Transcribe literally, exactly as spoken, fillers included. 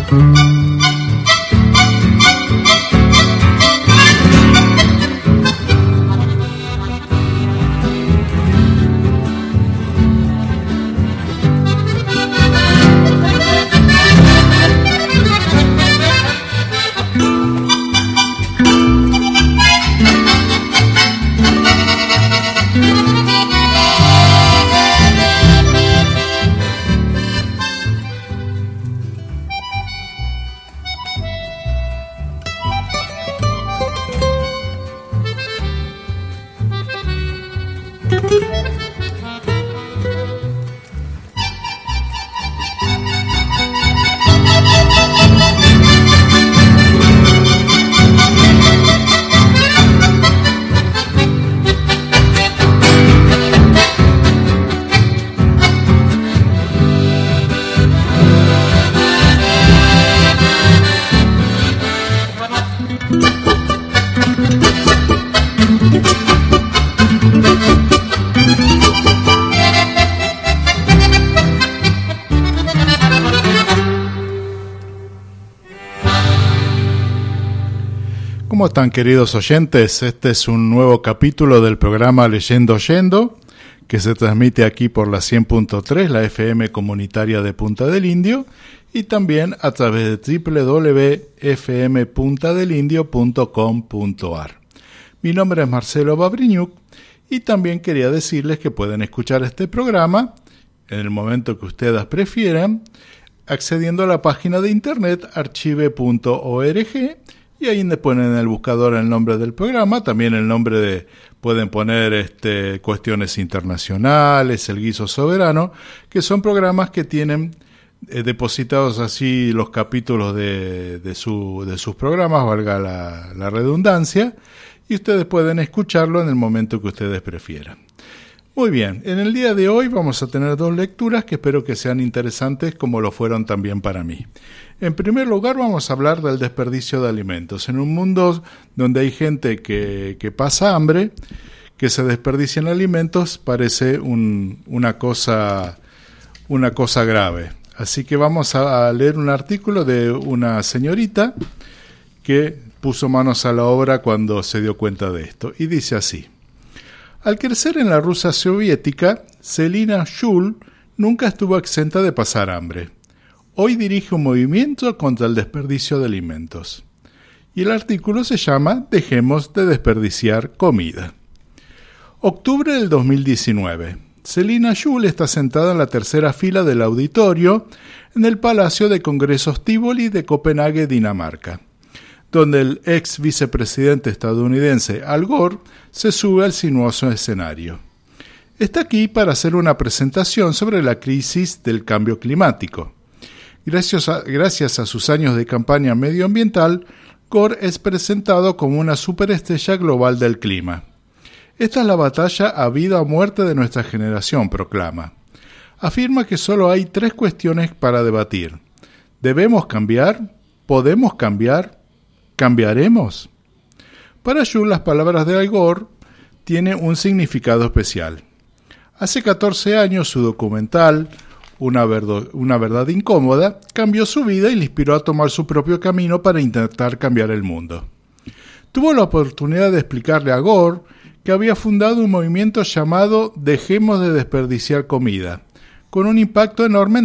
¿Cómo están, queridos oyentes? Este es un nuevo capítulo del programa Leyendo Oyendo, que se transmite aquí por la cien punto tres, la F M comunitaria de Punta del Indio, y también a través de doble u doble u doble u punto f m punta del indio punto com punto a r. Mi nombre es Marcelo Babriñuk y también quería decirles que pueden escuchar este programa en el momento que ustedes prefieran, accediendo a la página de internet archive punto org, y ahí le ponen en el buscador el nombre del programa, también el nombre de, pueden poner este, cuestiones internacionales, el guiso soberano, que son programas que tienen eh, depositados así los capítulos de, de, su, de sus programas, valga la, la redundancia, y ustedes pueden escucharlo en el momento que ustedes prefieran. Muy bien, en el día de hoy vamos a tener dos lecturas que espero que sean interesantes como lo fueron también para mí. En primer lugar vamos a hablar del desperdicio de alimentos. En un mundo donde hay gente que, que pasa hambre, que se desperdician alimentos, parece un, una cosa, una cosa grave. Así que vamos a leer un artículo de una señorita que puso manos a la obra cuando se dio cuenta de esto. Y dice así: al crecer en la Rusia soviética, Selina Shul nunca estuvo exenta de pasar hambre. Hoy dirige un movimiento contra el desperdicio de alimentos. Y el artículo se llama Dejemos de desperdiciar comida. Octubre del dos mil diecinueve. Selina Shul está sentada en la tercera fila del auditorio en el Palacio de Congresos Tivoli de Copenhague, Dinamarca, donde el ex vicepresidente estadounidense Al Gore se sube al sinuoso escenario. Está aquí para hacer una presentación sobre la crisis del cambio climático. Gracias a, gracias a sus años de campaña medioambiental, Gore es presentado como una superestrella global del clima. Esta es la batalla a vida o muerte de nuestra generación, proclama. Afirma que solo hay tres cuestiones para debatir. ¿Debemos cambiar? ¿Podemos cambiar? ¿Cambiaremos? Para Shul, las palabras de Al Gore tienen un significado especial. Hace catorce años su documental, una, verdo, una verdad incómoda, cambió su vida y le inspiró a tomar su propio camino para intentar cambiar el mundo. Tuvo la oportunidad de explicarle a Gore que había fundado un movimiento llamado Dejemos de desperdiciar comida, con un impacto enorme